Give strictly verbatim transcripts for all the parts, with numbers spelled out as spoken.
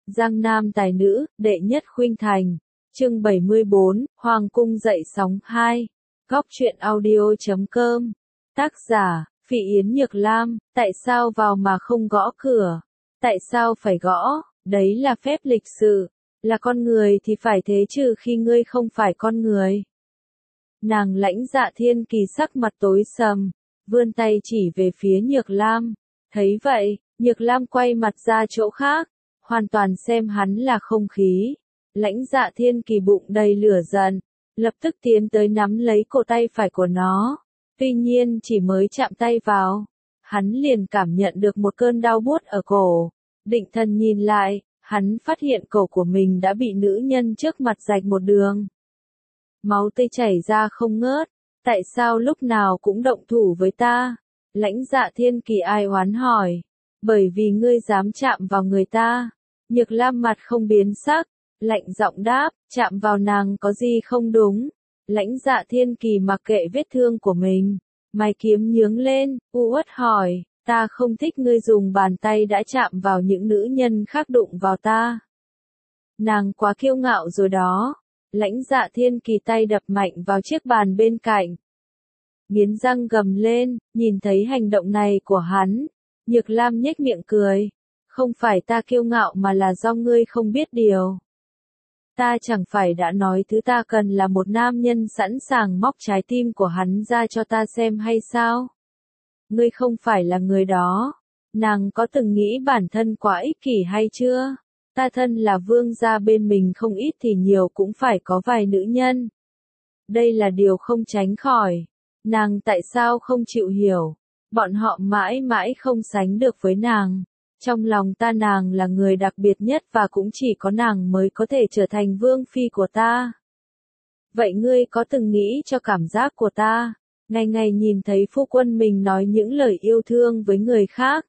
Giang Nam tài nữ, đệ nhất khuynh thành. Chương bảy mươi bốn, Hoàng cung dậy sóng hai. Góc truyện audio chấm com. Tác giả, Phỉ Yến Nhược Lam. Tại sao vào mà không gõ cửa? Tại sao phải gõ? Đấy là phép lịch sự. Là con người thì phải thế trừ khi ngươi không phải con người. Nàng Lãnh Dạ Thiên Kỳ sắc mặt tối sầm, vươn tay chỉ về phía Nhược Lam. Thấy vậy, Nhược Lam quay mặt ra chỗ khác, hoàn toàn xem hắn là không khí. Lãnh Dạ Thiên Kỳ bụng đầy lửa giận, lập tức tiến tới nắm lấy cổ tay phải của nó. Tuy nhiên chỉ mới chạm tay vào, hắn liền cảm nhận được một cơn đau buốt ở cổ. Định thần nhìn lại, hắn phát hiện cổ của mình đã bị nữ nhân trước mặt rạch một đường. Máu tươi chảy ra không ngớt. Tại sao lúc nào cũng động thủ với ta? Lãnh Dạ Thiên Kỳ ai oán hỏi. Bởi vì ngươi dám chạm vào người ta. Nhược Lam mặt không biến sắc, lạnh giọng đáp, chạm vào nàng có gì không đúng. Lãnh Dạ Thiên Kỳ mặc kệ vết thương của mình, mày kiếm nhướng lên, u uất hỏi, ta không thích ngươi dùng bàn tay đã chạm vào những nữ nhân khác đụng vào ta. Nàng quá kiêu ngạo rồi đó. Lãnh Dạ Thiên Kỳ tay đập mạnh vào chiếc bàn bên cạnh. Nghiến răng gầm lên, nhìn thấy hành động này của hắn. Nhược Lam nhếch miệng cười. Không phải ta kiêu ngạo mà là do ngươi không biết điều. Ta chẳng phải đã nói thứ ta cần là một nam nhân sẵn sàng móc trái tim của hắn ra cho ta xem hay sao? Ngươi không phải là người đó. Nàng có từng nghĩ bản thân quá ích kỷ hay chưa? Ta thân là vương gia bên mình không ít thì nhiều cũng phải có vài nữ nhân. Đây là điều không tránh khỏi. Nàng tại sao không chịu hiểu? Bọn họ mãi mãi không sánh được với nàng. Trong lòng ta nàng là người đặc biệt nhất và cũng chỉ có nàng mới có thể trở thành vương phi của ta. Vậy ngươi có từng nghĩ cho cảm giác của ta? Ngày ngày nhìn thấy phu quân mình nói những lời yêu thương với người khác.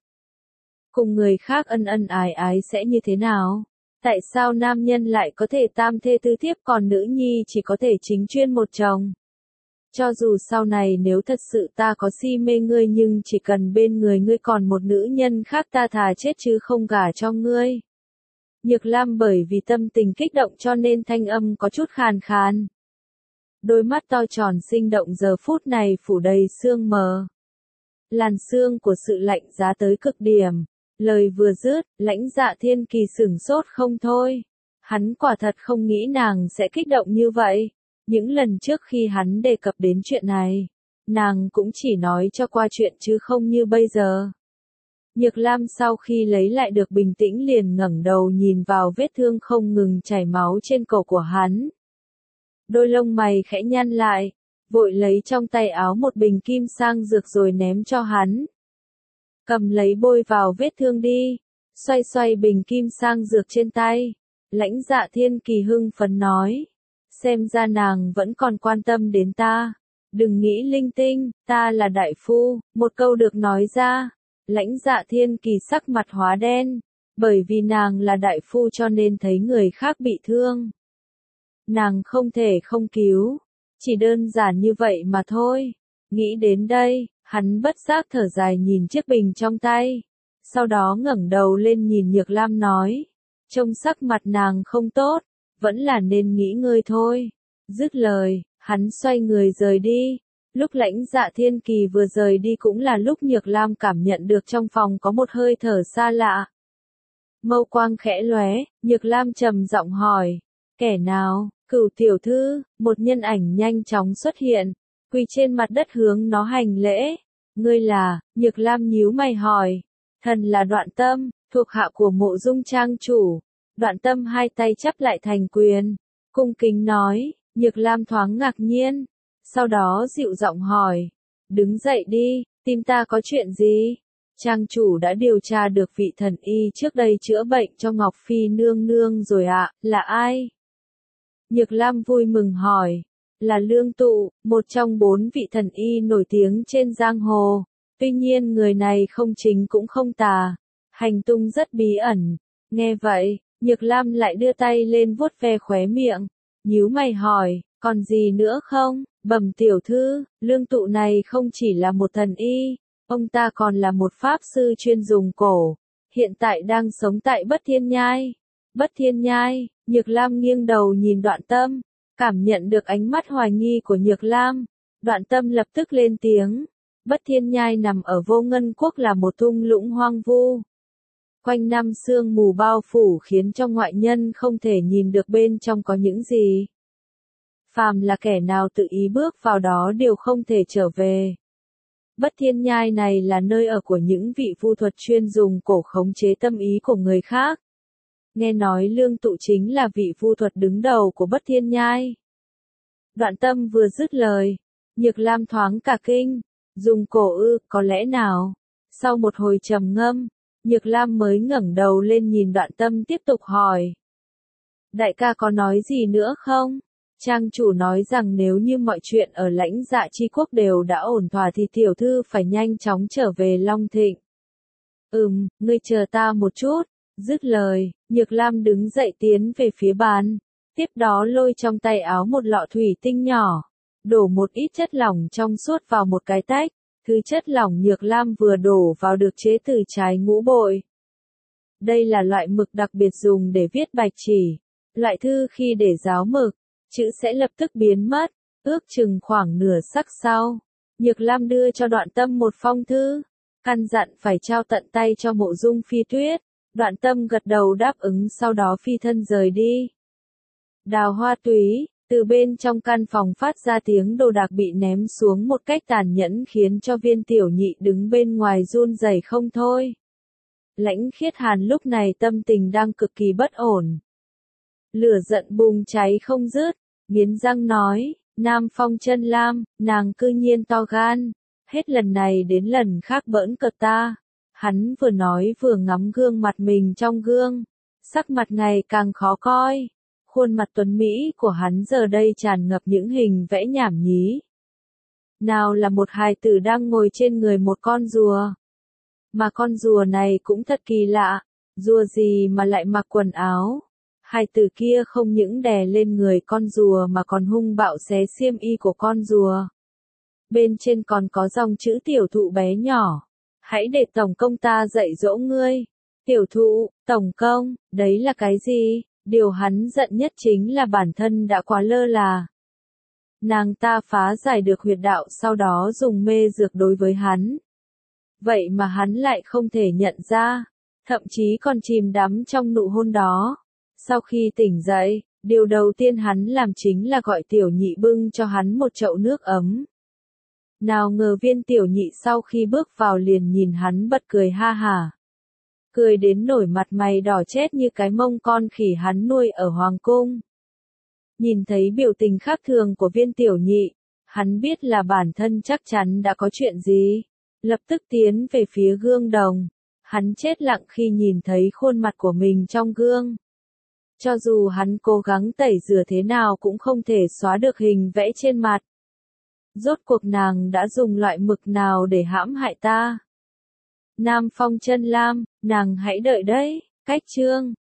Cùng người khác ân ân ái ái sẽ như thế nào? Tại sao nam nhân lại có thể tam thê tứ thiếp còn nữ nhi chỉ có thể chính chuyên một chồng? Cho dù sau này nếu thật sự ta có si mê ngươi nhưng chỉ cần bên người ngươi còn một nữ nhân khác ta thà chết chứ không gả cho ngươi. Nhược Lam bởi vì tâm tình kích động cho nên thanh âm có chút khàn khàn. Đôi mắt to tròn sinh động giờ phút này phủ đầy sương mờ. Làn sương của sự lạnh giá tới cực điểm. Lời vừa dứt, Lãnh Dạ Thiên Kỳ sửng sốt không thôi. Hắn quả thật không nghĩ nàng sẽ kích động như vậy. Những lần trước khi hắn đề cập đến chuyện này, nàng cũng chỉ nói cho qua chuyện chứ không như bây giờ. Nhược Lam sau khi lấy lại được bình tĩnh liền ngẩng đầu nhìn vào vết thương không ngừng chảy máu trên cổ của hắn. Đôi lông mày khẽ nhăn lại, vội lấy trong tay áo một bình kim sang dược rồi ném cho hắn. Cầm lấy bôi vào vết thương đi. Xoay xoay bình kim sang dược trên tay. Lãnh Dạ Thiên Kỳ hưng phấn nói. Xem ra nàng vẫn còn quan tâm đến ta. Đừng nghĩ linh tinh, ta là đại phu. Một câu được nói ra. Lãnh Dạ Thiên Kỳ sắc mặt hóa đen. Bởi vì nàng là đại phu cho nên thấy người khác bị thương. Nàng không thể không cứu. Chỉ đơn giản như vậy mà thôi. Nghĩ đến đây. Hắn bất giác thở dài nhìn chiếc bình trong tay. Sau đó ngẩng đầu lên nhìn Nhược Lam nói. Trông sắc mặt nàng không tốt. Vẫn là nên nghỉ ngơi thôi. Dứt lời, hắn xoay người rời đi. Lúc Lãnh Dạ Thiên Kỳ vừa rời đi cũng là lúc Nhược Lam cảm nhận được trong phòng có một hơi thở xa lạ. Mâu quang khẽ lóe, Nhược Lam trầm giọng hỏi. Kẻ nào? Cửu tiểu thư, một nhân ảnh nhanh chóng xuất hiện. Quỳ trên mặt đất hướng nó hành lễ. Ngươi là, Nhược Lam nhíu mày hỏi. Thần là Đoạn Tâm, thuộc hạ của Mộ Dung trang chủ. Đoạn Tâm hai tay chắp lại thành quyền. Cung kính nói, Nhược Lam thoáng ngạc nhiên. Sau đó dịu giọng hỏi. Đứng dậy đi, tìm ta có chuyện gì? Trang chủ đã điều tra được vị thần y trước đây chữa bệnh cho Ngọc Phi nương nương rồi ạ, à, là ai? Nhược Lam vui mừng hỏi. Là Lương Tụ, một trong bốn vị thần y nổi tiếng trên giang hồ. Tuy nhiên người này không chính cũng không tà. Hành tung rất bí ẩn. Nghe vậy, Nhược Lam lại đưa tay lên vuốt ve khóe miệng. Nhíu mày hỏi, còn gì nữa không? Bẩm tiểu thư, Lương Tụ này không chỉ là một thần y. Ông ta còn là một pháp sư chuyên dùng cổ. Hiện tại đang sống tại Bất Thiên Nhai. Bất Thiên Nhai, Nhược Lam nghiêng đầu nhìn Đoạn Tâm, cảm nhận được ánh mắt hoài nghi của Nhược Lam. Đoạn Tâm lập tức lên tiếng. Bất Thiên Nhai nằm ở Vô Ngân Quốc là một thung lũng hoang vu. Quanh năm sương mù bao phủ khiến cho ngoại nhân không thể nhìn được bên trong có những gì. Phàm là kẻ nào tự ý bước vào đó đều không thể trở về. Bất Thiên Nhai này là nơi ở của những vị vu thuật chuyên dùng cổ khống chế tâm ý của người khác. Nghe nói Lương Tụ chính là vị vu thuật đứng đầu của Bất Thiên Nhai. Đoạn Tâm vừa dứt lời, Nhược Lam thoáng cả kinh, dùng cổ ư, có lẽ nào? Sau một hồi trầm ngâm, Nhược Lam mới ngẩng đầu lên nhìn Đoạn Tâm tiếp tục hỏi. Đại ca có nói gì nữa không? Trang chủ nói rằng nếu như mọi chuyện ở Lãnh Dạ Chi Quốc đều đã ổn thỏa thì tiểu thư phải nhanh chóng trở về Long Thịnh. Ừm, ngươi chờ ta một chút. Dứt lời, Nhược Lam đứng dậy tiến về phía bàn, tiếp đó lôi trong tay áo một lọ thủy tinh nhỏ, đổ một ít chất lỏng trong suốt vào một cái tách. Thứ chất lỏng Nhược Lam vừa đổ vào được chế từ trái ngũ bội. Đây là loại mực đặc biệt dùng để viết bạch chỉ. Loại thư khi để ráo mực, chữ sẽ lập tức biến mất. Ước chừng khoảng nửa sắc sau, Nhược Lam đưa cho Đoạn Tâm một phong thư, căn dặn phải trao tận tay cho Mộ Dung Phi Tuyết. Đoạn Tâm gật đầu đáp ứng, sau đó phi thân rời đi. Đào Hoa Túy, từ bên trong căn phòng phát ra tiếng đồ đạc bị ném xuống một cách tàn nhẫn khiến cho Viên Tiểu Nhị đứng bên ngoài run rẩy không thôi. Lãnh Khiết Hàn lúc này tâm tình đang cực kỳ bất ổn. Lửa giận bùng cháy không dứt, nghiến răng nói, Nam Phong Chân Lam, nàng cư nhiên to gan, hết lần này đến lần khác bỡn cợt ta. Hắn vừa nói vừa ngắm gương mặt mình trong gương, sắc mặt ngày càng khó coi. Khuôn mặt tuấn Mỹ của hắn giờ đây tràn ngập những hình vẽ nhảm nhí. Nào là một hài tử đang ngồi trên người một con rùa. Mà con rùa này cũng thật kỳ lạ, rùa gì mà lại mặc quần áo. Hài tử kia không những đè lên người con rùa mà còn hung bạo xé xiêm y của con rùa. Bên trên còn có dòng chữ tiểu thụ bé nhỏ. Hãy để tổng công ta dạy dỗ ngươi. Tiểu thụ, tổng công, đấy là cái gì? Điều hắn giận nhất chính là bản thân đã quá lơ là. Nàng ta phá giải được huyệt đạo sau đó dùng mê dược đối với hắn. Vậy mà hắn lại không thể nhận ra, thậm chí còn chìm đắm trong nụ hôn đó. Sau khi tỉnh dậy, điều đầu tiên hắn làm chính là gọi Tiểu Nhị bưng cho hắn một chậu nước ấm. Nào ngờ Viên Tiểu Nhị sau khi bước vào liền nhìn hắn bật cười ha hả. Cười đến nổi mặt mày đỏ chét như cái mông con khỉ hắn nuôi ở Hoàng Cung. Nhìn thấy biểu tình khác thường của Viên Tiểu Nhị, hắn biết là bản thân chắc chắn đã có chuyện gì. Lập tức tiến về phía gương đồng. Hắn chết lặng khi nhìn thấy khuôn mặt của mình trong gương. Cho dù hắn cố gắng tẩy rửa thế nào cũng không thể xóa được hình vẽ trên mặt. Rốt cuộc nàng đã dùng loại mực nào để hãm hại ta? Nam Phong Chân Lam, nàng hãy đợi đấy. Cách chương